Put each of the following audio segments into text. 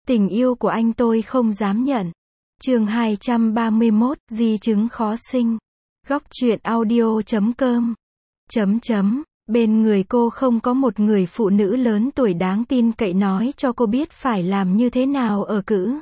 Tình yêu của anh tôi không dám nhận. Chương 231, di chứng khó sinh. Góc truyện audio.com. Bên người cô không có một người phụ nữ lớn tuổi đáng tin cậy nói cho cô biết phải làm như thế nào ở cữ.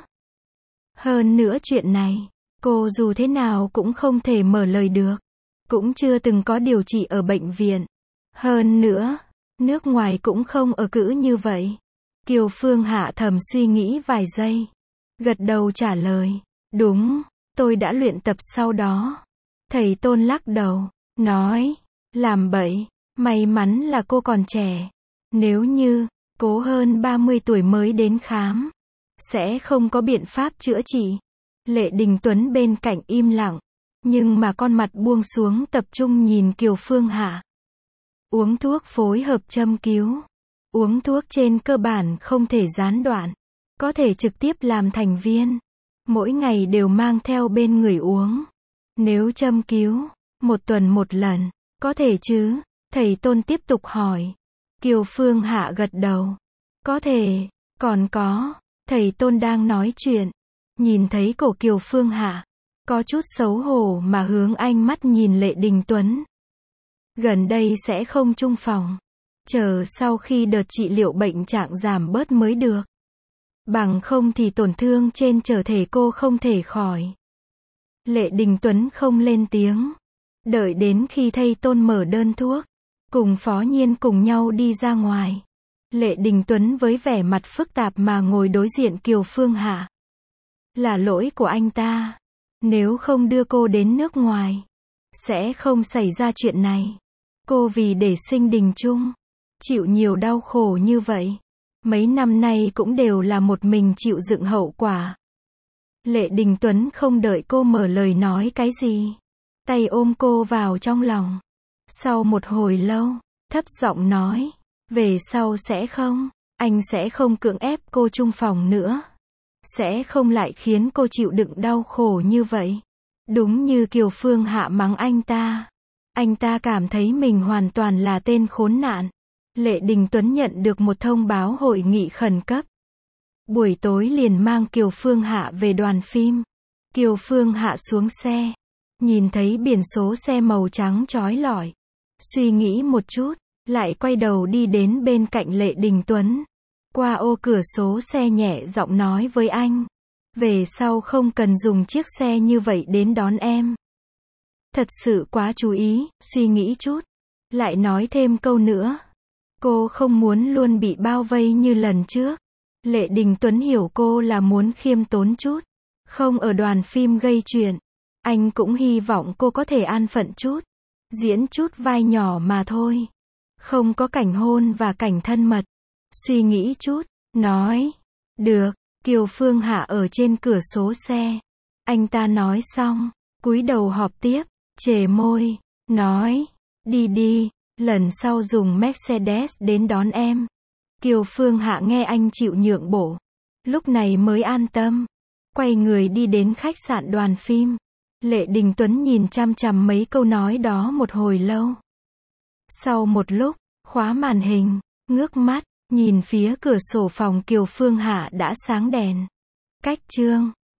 Hơn nữa chuyện này, cô dù thế nào cũng không thể mở lời được. Cũng chưa từng có điều trị ở bệnh viện. Hơn nữa, nước ngoài cũng không ở cữ như vậy. Kiều Phương Hạ thầm suy nghĩ vài giây. Gật đầu trả lời. Đúng, tôi đã luyện tập sau đó. Thầy Tôn lắc đầu, nói, làm bậy, may mắn là cô còn trẻ. Nếu như, cố hơn 30 tuổi mới đến khám, sẽ không có biện pháp chữa trị. Lệ Đình Tuấn bên cạnh im lặng, nhưng mà con mặt buông xuống tập trung nhìn Kiều Phương Hạ. Uống thuốc phối hợp châm cứu. Uống thuốc trên cơ bản không thể gián đoạn, có thể trực tiếp làm thành viên. Mỗi ngày đều mang theo bên người uống. Nếu châm cứu, 1 tuần 1 lần, có thể chứ? Thầy Tôn tiếp tục hỏi. Kiều Phương Hạ gật đầu. Có thể, còn có. Thầy Tôn đang nói chuyện. Nhìn thấy cổ Kiều Phương Hạ, có chút xấu hổ mà hướng ánh mắt nhìn Lệ Đình Tuấn. Gần đây sẽ không chung phòng. Chờ sau khi đợt trị liệu bệnh trạng giảm bớt mới được. Bằng không thì tổn thương trên cơ thể cô không thể khỏi. Lệ Đình Tuấn không lên tiếng. Đợi đến khi thầy Tôn mở đơn thuốc, cùng Phó Nhiên cùng nhau đi ra ngoài. Lệ Đình Tuấn với vẻ mặt phức tạp mà ngồi đối diện Kiều Phương Hạ. Là lỗi của anh ta. Nếu không đưa cô đến nước ngoài, sẽ không xảy ra chuyện này. Cô vì để sinh Đình Chung, chịu nhiều đau khổ như vậy. Mấy năm nay cũng đều là một mình chịu đựng hậu quả. Lệ Đình Tuấn không đợi cô mở lời nói cái gì. Tay ôm cô vào trong lòng. Sau một hồi lâu, thấp giọng nói. Về sau sẽ không, anh sẽ không cưỡng ép cô chung phòng nữa. Sẽ không lại khiến cô chịu đựng đau khổ như vậy. Đúng như Kiều Phương Hạ mắng anh ta. Anh ta cảm thấy mình hoàn toàn là tên khốn nạn. Lệ Đình Tuấn nhận được một thông báo hội nghị khẩn cấp. Buổi tối liền mang Kiều Phương Hạ về đoàn phim. Kiều Phương Hạ xuống xe. Nhìn thấy biển số xe màu trắng chói lọi. Suy nghĩ một chút, lại quay đầu đi đến bên cạnh Lệ Đình Tuấn. Qua ô cửa sổ xe nhẹ giọng nói với anh. Về sau không cần dùng chiếc xe như vậy đến đón em. Thật sự quá chú ý, suy nghĩ chút. Lại nói thêm câu nữa. Cô không muốn luôn bị bao vây như lần trước. Lệ Đình Tuấn hiểu cô là muốn khiêm tốn chút. Không ở đoàn phim gây chuyện. Anh cũng hy vọng cô có thể an phận chút. Diễn chút vai nhỏ mà thôi. Không có cảnh hôn và cảnh thân mật. Suy nghĩ chút, nói. Được, Kiều Phương Hạ ở trên cửa sổ xe. Anh ta nói xong, cúi đầu họp tiếp, chề môi, nói. Đi đi, lần sau dùng Mercedes đến đón em. Kiều Phương Hạ nghe anh chịu nhượng bộ. Lúc này mới an tâm. Quay người đi đến khách sạn đoàn phim. Lệ Đình Tuấn nhìn chằm chằm mấy câu nói đó một hồi lâu. Sau một lúc, khóa màn hình, ngước mắt, nhìn phía cửa sổ phòng Kiều Phương Hạ đã sáng đèn. Cách chương